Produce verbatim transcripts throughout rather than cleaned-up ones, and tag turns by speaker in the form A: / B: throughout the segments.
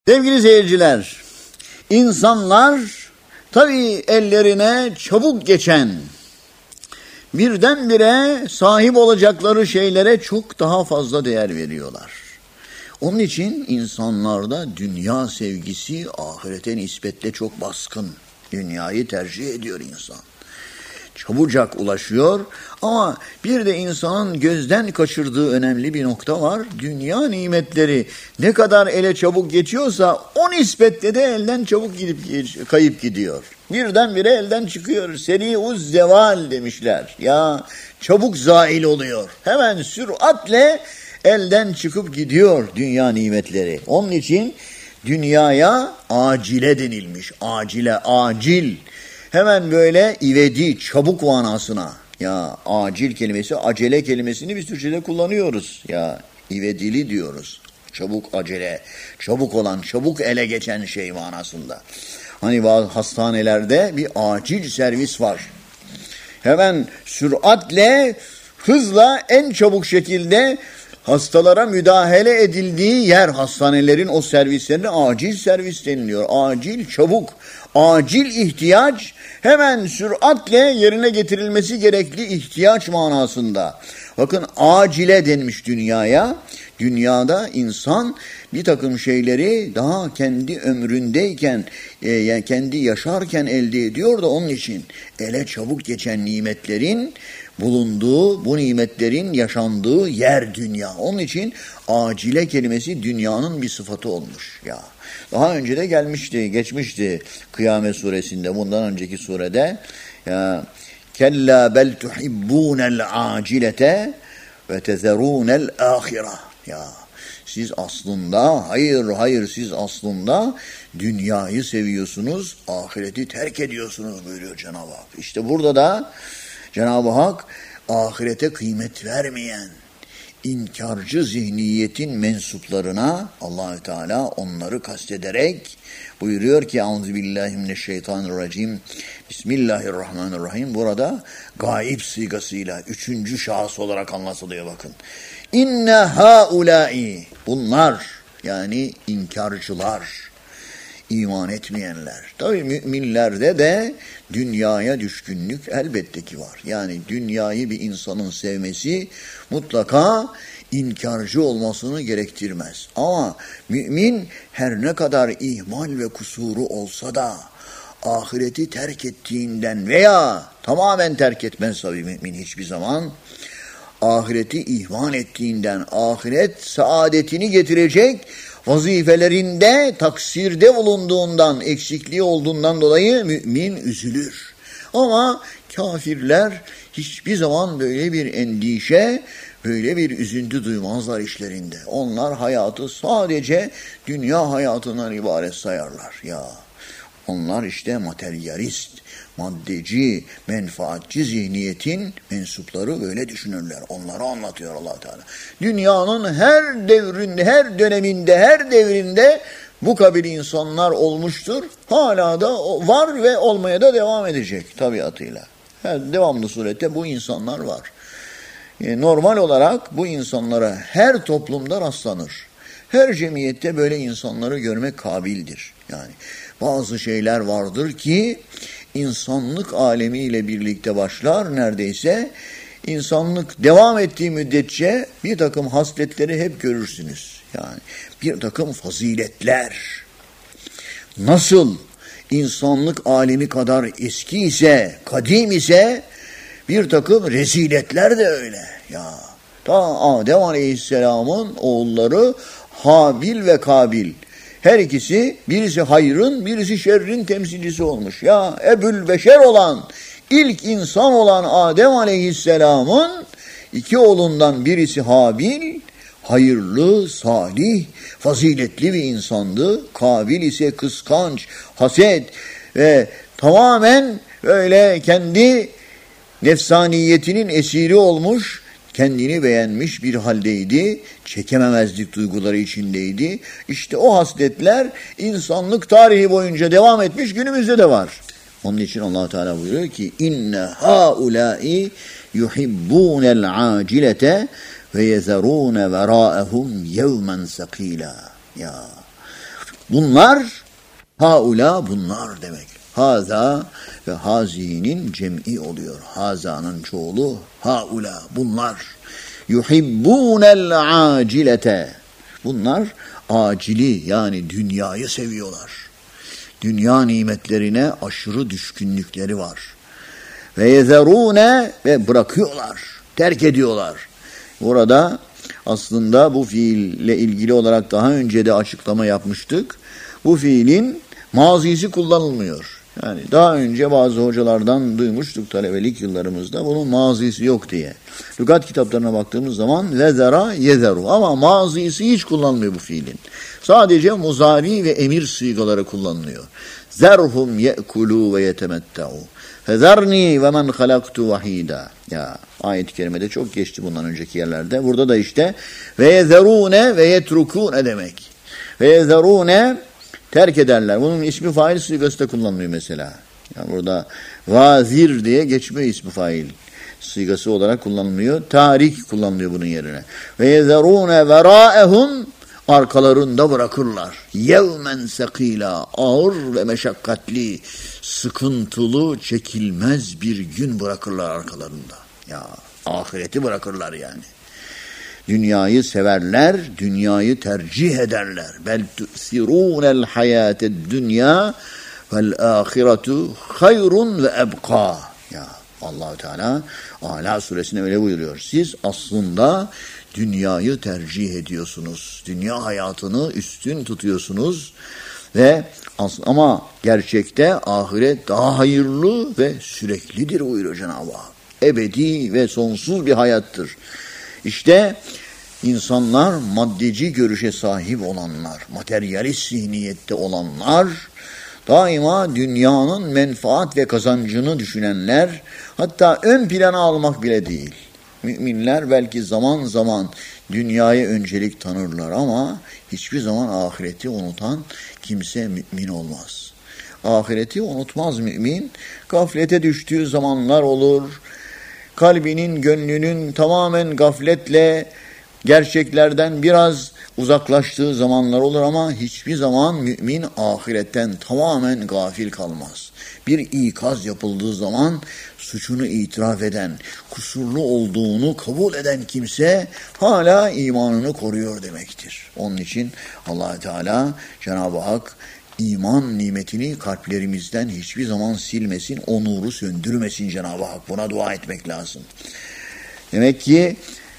A: Sevgili seyirciler, insanlar tabii ellerine çabuk geçen, birdenbire sahip olacakları şeylere çok daha fazla değer veriyorlar. Onun için insanlarda dünya sevgisi ahirete nispetle çok baskın. Dünyayı tercih ediyor insan. Çabucak ulaşıyor ama bir de insanın gözden kaçırdığı önemli bir nokta var. Dünya nimetleri ne kadar ele çabuk geçiyorsa o nispetle de elden çabuk gidip kayıp gidiyor. Birdenbire elden çıkıyor. Seri'uz zeval demişler. Ya çabuk zail oluyor. Hemen süratle elden çıkıp gidiyor dünya nimetleri. Onun için dünyaya acile denilmiş. Acile, acil. Hemen böyle ivedi, çabuk manasına. Ya acil kelimesi, acele kelimesini biz Türkçe'de kullanıyoruz. Ya ivedili diyoruz. Çabuk acele, çabuk olan, çabuk ele geçen şey manasında. Hani bazı hastanelerde bir acil servis var. Hemen süratle, hızla, en çabuk şekilde hastalara müdahale edildiği yer, hastanelerin o servislerine acil servis deniliyor. Acil, çabuk, acil ihtiyaç, hemen süratle yerine getirilmesi gerekli ihtiyaç manasında. Bakın acile denmiş dünyaya. Dünyada insan bir takım şeyleri daha kendi ömründeyken, e, yani kendi yaşarken elde ediyor da onun için ele çabuk geçen nimetlerin bulunduğu, bu nimetlerin yaşandığı yer dünya. Onun için acile kelimesi dünyanın bir sıfatı olmuş ya. Daha önce de gelmişti, geçmişti Kıyamet suresinde, bundan önceki surede. Ya kella bel tuhibbunel acilete ve tezerunel ahira. Ya siz aslında, hayır hayır siz aslında dünyayı seviyorsunuz, ahireti terk ediyorsunuz buyuruyor Cenab-ı Hak. İşte burada da Cenab-ı Hak ahirete kıymet vermeyen, inkarcı zihniyetin mensuplarına Allah-u Teala onları kastederek buyuruyor ki Euzubillahimineşşeytanirracim Bismillahirrahmanirrahim. Burada gaib sigasıyla üçüncü şahıs olarak anlatılıyor bakın. İnne haulâi, bunlar yani inkarcılar, iman etmeyenler. Tabii müminlerde de dünyaya düşkünlük elbette ki var. Yani dünyayı bir insanın sevmesi mutlaka inkarcı olmasını gerektirmez. Ama mümin her ne kadar ihmal ve kusuru olsa da ahireti terk ettiğinden veya tamamen terk etmez tabii mümin hiçbir zaman, ahireti ihmal ettiğinden, ahiret saadetini getirecek vazifelerinde taksirde bulunduğundan, eksikliği olduğundan dolayı mümin üzülür. Ama kafirler hiçbir zaman böyle bir endişe, böyle bir üzüntü duymazlar işlerinde. Onlar hayatı sadece dünya hayatından ibaret sayarlar. Ya onlar işte materyalist, maddeci, menfaatçi zihniyetin mensupları böyle düşünürler. Onları anlatıyor Allah Teala. Dünyanın her devrinde, her döneminde, her devrinde bu kabil insanlar olmuştur. Hala da var ve olmaya da devam edecek tabiatıyla. Her devamlı surette bu insanlar var. E, normal olarak bu insanlara her toplumda rastlanır. Her cemiyette böyle insanları görmek kabildir. Yani bazı şeyler vardır ki insanlık alemiyle birlikte başlar neredeyse. İnsanlık devam ettiği müddetçe bir takım hasletleri hep görürsünüz. Yani bir takım faziletler. Nasıl insanlık alemi kadar eski ise, kadim ise bir takım reziletler de öyle. Ya ta Adem Aleyhisselam'ın oğulları Habil ve Kabil. Her ikisi birisi hayrın, birisi şerrin temsilcisi olmuş. Ya Ebul Beşer olan, ilk insan olan Adem Aleyhisselam'ın iki oğlundan birisi Habil, hayırlı, salih, faziletli bir insandı. Kabil ise kıskanç, haset ve tamamen böyle kendi nefsaniyetinin esiri olmuş, kendini beğenmiş bir haldeydi, çekememezlik duyguları içindeydi. İşte o hasletler insanlık tarihi boyunca devam etmiş, günümüzde de var. Onun için Allah Teala buyuruyor ki inne haulâi yuhibbûnel acilete ve yezerûne verâehum yevmen sakîlâ. Ya Bunlar, haula bunlar demek. Haza ve hazinin cem'i oluyor. Haza'nın çoğulu haula bunlar. Yuhibbunel acilete. Bunlar acili yani dünyayı seviyorlar. Dünya nimetlerine aşırı düşkünlükleri var. Ve yezerune ve bırakıyorlar, terk ediyorlar. Burada aslında bu fiille ilgili olarak daha önce de açıklama yapmıştık. Bu fiilin mazisi kullanılmıyor. Yani daha önce bazı hocalardan duymuştuk talebelik yıllarımızda bunun mazisi yok diye. Lügat kitaplarına baktığımız zaman vezera yezeru ama mazisi hiç kullanılmıyor bu fiilin. Sadece muzari ve emir sigaları kullanılıyor. Zerhum ye'kulu ve yetemetta'u. Fezerni ve men halaktu vahida. Ya ayet-i kerimede çok geçti bundan önceki yerlerde. Burada da işte ve yezerune ve yetrukune demek. Ve yezerune terk ederler. Bunun ismi fail sigası da kullanılıyor mesela. Yani burada vazir diye geçmiyor ismi fail sigası olarak kullanılmıyor. Tarik kullanılıyor bunun yerine. Ve yezerune veraehum arkalarında bırakırlar. Yevmen sekila ağır ve meşakkatli, sıkıntılı, çekilmez bir gün bırakırlar arkalarında. Ya ahireti bırakırlar yani. Dünyayı severler, dünyayı tercih ederler. Bel tu'sirûnel hayâted dünya vel âhiretu hayrun ve ebqâ. Ya Allah-u Teala Ala suresine öyle buyuruyor. Siz aslında dünyayı tercih ediyorsunuz. Dünya hayatını üstün tutuyorsunuz ve ama gerçekte ahiret daha hayırlı ve süreklidir buyuruyor Cenab-ı Hak. Ebedi ve sonsuz bir hayattır. İşte insanlar maddeci görüşe sahip olanlar, materyalist zihniyette olanlar, daima dünyanın menfaat ve kazancını düşünenler, hatta ön plana almak bile değil. Müminler belki zaman zaman dünyaya öncelik tanırlar ama hiçbir zaman ahireti unutan kimse mümin olmaz. Ahireti unutmaz mümin. Gaflete düştüğü zamanlar olur. Kalbinin, gönlünün tamamen gafletle gerçeklerden biraz uzaklaştığı zamanlar olur ama hiçbir zaman mümin ahiretten tamamen gafil kalmaz. Bir ikaz yapıldığı zaman suçunu itiraf eden, kusurlu olduğunu kabul eden kimse hala imanını koruyor demektir. Onun için Allah Teala Cenab-ı Hak iman nimetini kalplerimizden hiçbir zaman silmesin, o nuru söndürmesin Cenab-ı Hak. Buna dua etmek lazım. Demek ki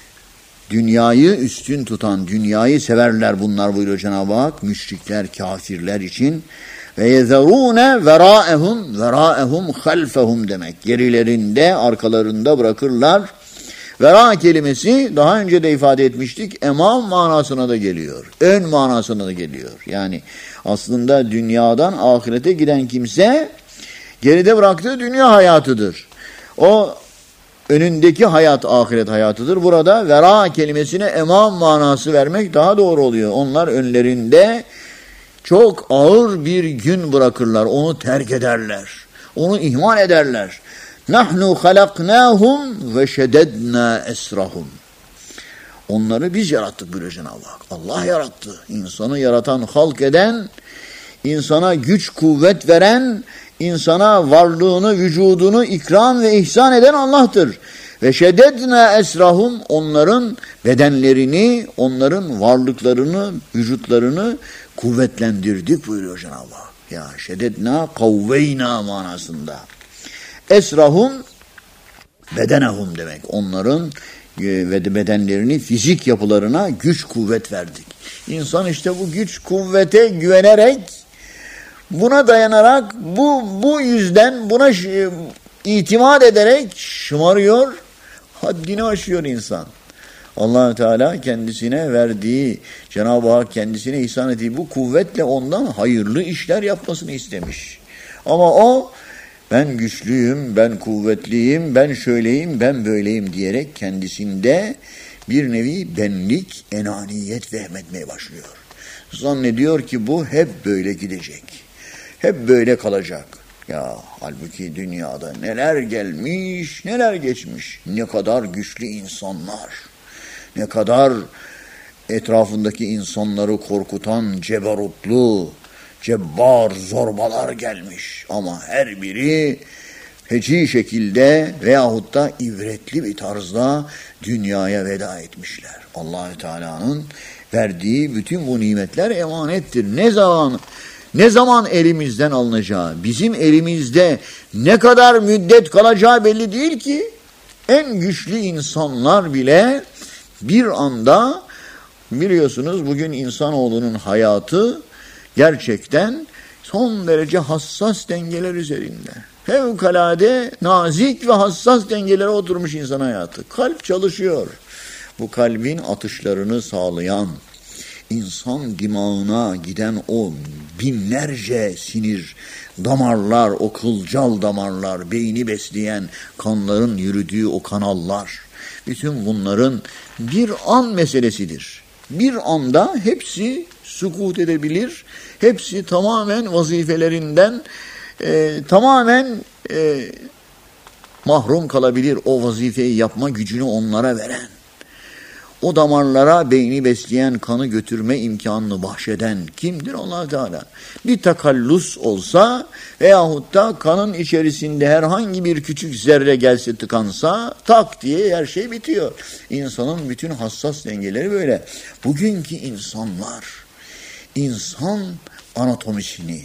A: dünyayı üstün tutan, dünyayı severler bunlar buyuruyor Cenab-ı Hak. Müşrikler, kafirler için. Ve yezerûne verâehum, verâehum halfehum demek. Gerilerinde, arkalarında bırakırlar. Vera kelimesi daha önce de ifade etmiştik. Emam manasına da geliyor. Ön manasına da geliyor. Yani aslında dünyadan ahirete giden kimse geride bıraktığı dünya hayatıdır. O önündeki hayat ahiret hayatıdır. Burada vera kelimesine emam manası vermek daha doğru oluyor. Onlar önlerinde çok ağır bir gün bırakırlar. Onu terk ederler. Onu ihmal ederler. Nahnu halaknahum ve şededna esrahum. Onları biz yarattık buyuruyor Cenab-ı Hak. Allah yarattı. İnsanı yaratan, halk eden, insana güç, kuvvet veren, insana varlığını, vücudunu ikram ve ihsan eden Allah'tır. Ve şededna esrahum, onların bedenlerini, onların varlıklarını, vücutlarını kuvvetlendirdik buyuruyor Cenab-ı Hak. Ya şededna kavveyna manasında. Esrahum bedenehum demek. Onların ve bedenlerini, fizik yapılarına güç kuvvet verdik. İnsan işte bu güç kuvvete güvenerek, buna dayanarak, bu bu yüzden buna itimat ederek şımarıyor, haddini aşıyor insan. Allah Teala kendisine verdiği, Cenab-ı Hak kendisine ihsan ettiği bu kuvvetle ondan hayırlı işler yapmasını istemiş. Ama o ben güçlüyüm, ben kuvvetliyim, ben şöyleyim, ben böyleyim diyerek kendisinde bir nevi benlik, enaniyet vehmetmeye başlıyor. Zannediyor ki bu hep böyle gidecek. Hep böyle kalacak. Ya halbuki dünyada neler gelmiş, neler geçmiş. Ne kadar güçlü insanlar, ne kadar etrafındaki insanları korkutan cebarutlu, cebbar zorbalar gelmiş ama her biri feci şekilde veyahut da ibretli bir tarzda dünyaya veda etmişler. Allah-u Teala'nın verdiği bütün bu nimetler emanettir. Ne zaman ne zaman elimizden alınacağı, bizim elimizde ne kadar müddet kalacağı belli değil ki. En güçlü insanlar bile bir anda, biliyorsunuz bugün insanoğlunun hayatı gerçekten son derece hassas dengeler üzerinde. Fevkalade nazik ve hassas dengelere oturmuş insan hayatı. Kalp çalışıyor. Bu kalbin atışlarını sağlayan, insan dimağına giden o binlerce sinir, damarlar, o kılcal damarlar, beyni besleyen kanların yürüdüğü o kanallar, bütün bunların bir an meselesidir. Bir anda hepsi sukut edebilir, hepsi tamamen vazifelerinden e, tamamen e, mahrum kalabilir, o vazifeyi yapma gücünü onlara veren. O damarlara beyni besleyen, kanı götürme imkanını bahşeden kimdir? Allah Teala. Bir takallus olsa veyahut da kanın içerisinde herhangi bir küçük zerre gelse tıkansa tak diye her şey bitiyor. İnsanın bütün hassas dengeleri böyle. Bugünkü insanlar insan anatomisini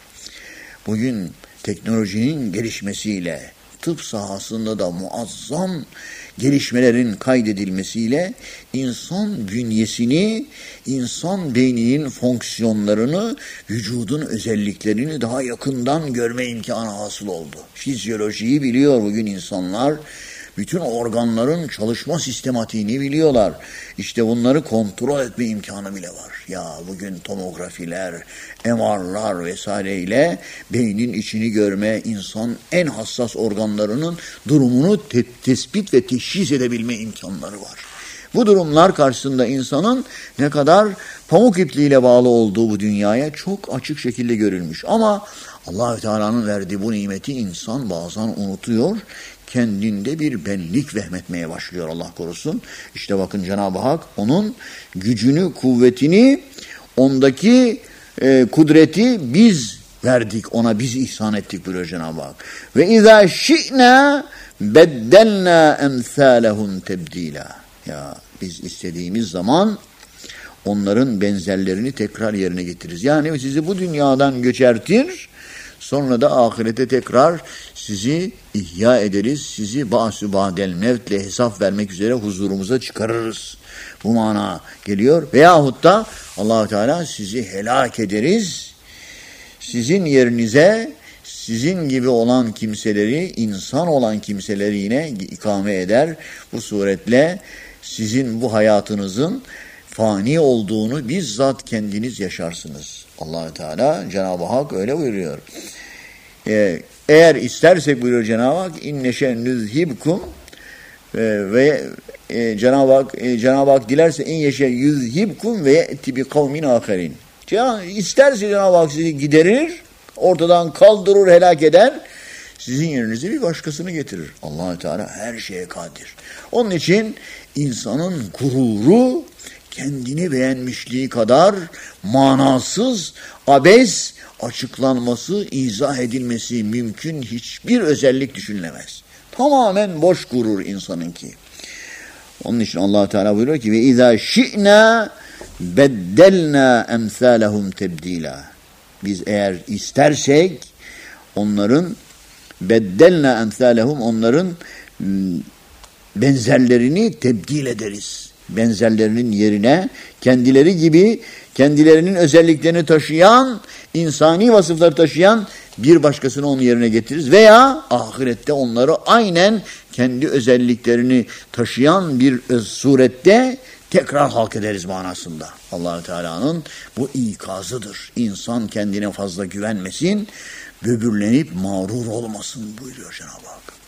A: bugün teknolojinin gelişmesiyle, tıp sahasında da muazzam gelişmelerin kaydedilmesiyle insan bünyesini, insan beyninin fonksiyonlarını, vücudun özelliklerini daha yakından görme imkanı hasıl oldu. Fizyolojiyi biliyor bugün insanlar. Bütün organların çalışma sistematiğini biliyorlar. İşte bunları kontrol etme imkanı bile var. Ya bugün tomografiler, M R'lar vesaireyle beynin içini görme, insan en hassas organlarının durumunu te- tespit ve teşhis edebilme imkanları var. Bu durumlar karşısında insanın ne kadar pamuk ipliğiyle bağlı olduğu bu dünyaya çok açık şekilde görülmüş. Ama Allah-u Teala'nın verdiği bu nimeti insan bazen unutuyor. Kendinde bir benlik vehmetmeye başlıyor, Allah korusun. İşte bakın Cenab-ı Hak onun gücünü, kuvvetini, ondaki e, kudreti biz verdik, ona biz ihsan ettik buyuruyor Cenab-ı Hak. Ve izâ şi'nâ beddelnâ emsâlehum tebdîlâ. Ya biz istediğimiz zaman onların benzerlerini tekrar yerine getiririz. Yani sizi bu dünyadan göçertir, sonra da ahirete tekrar sizi ihya ederiz, sizi ba'su ba'del mevtle hesap vermek üzere huzurumuza çıkarırız. Bu mana geliyor. Veyahut da Allah-u Teala sizi helak ederiz, sizin yerinize sizin gibi olan kimseleri, insan olan kimseleri yine ikame eder. Bu suretle sizin bu hayatınızın fani olduğunu bizzat kendiniz yaşarsınız. Allah-u Teala, Cenab-ı Hak öyle buyuruyor. Ee, eğer istersek buyuruyor Cenab-ı Hak, inneşe nüzhibkum ve e, Cenab-ı Hak e, Cenab-ı Hak dilerse in yeşe yüzhibkum ve ye'ti bi kavmin aherin. İsterse Cenab-ı Hak sizi giderir, ortadan kaldırır, helak eder. Sizin yerinize bir başkasını getirir. Allah-u Teala her şeye kadir. Onun için insanın gururu kendini beğenmişliği kadar manasız, abes, açıklanması, izah edilmesi mümkün hiçbir özellik düşünülemez. Tamamen boş gurur insanınki. Onun için Allah Teala buyuruyor ki ve izâ şi'nâ beddelnâ emsâlehum tebdîlâ. Biz eğer istersek onların beddelnâ emsâlehum, onların benzerlerini tebdil ederiz. Benzerlerinin yerine kendileri gibi kendilerinin özelliklerini taşıyan, insani vasıfları taşıyan bir başkasını onun yerine getiririz. Veya ahirette onları aynen kendi özelliklerini taşıyan bir surette tekrar halk ederiz manasında. Allah-u Teala'nın bu ikazıdır. İnsan kendine fazla güvenmesin, böbürlenip mağrur olmasın buyuruyor Cenab-ı Hak.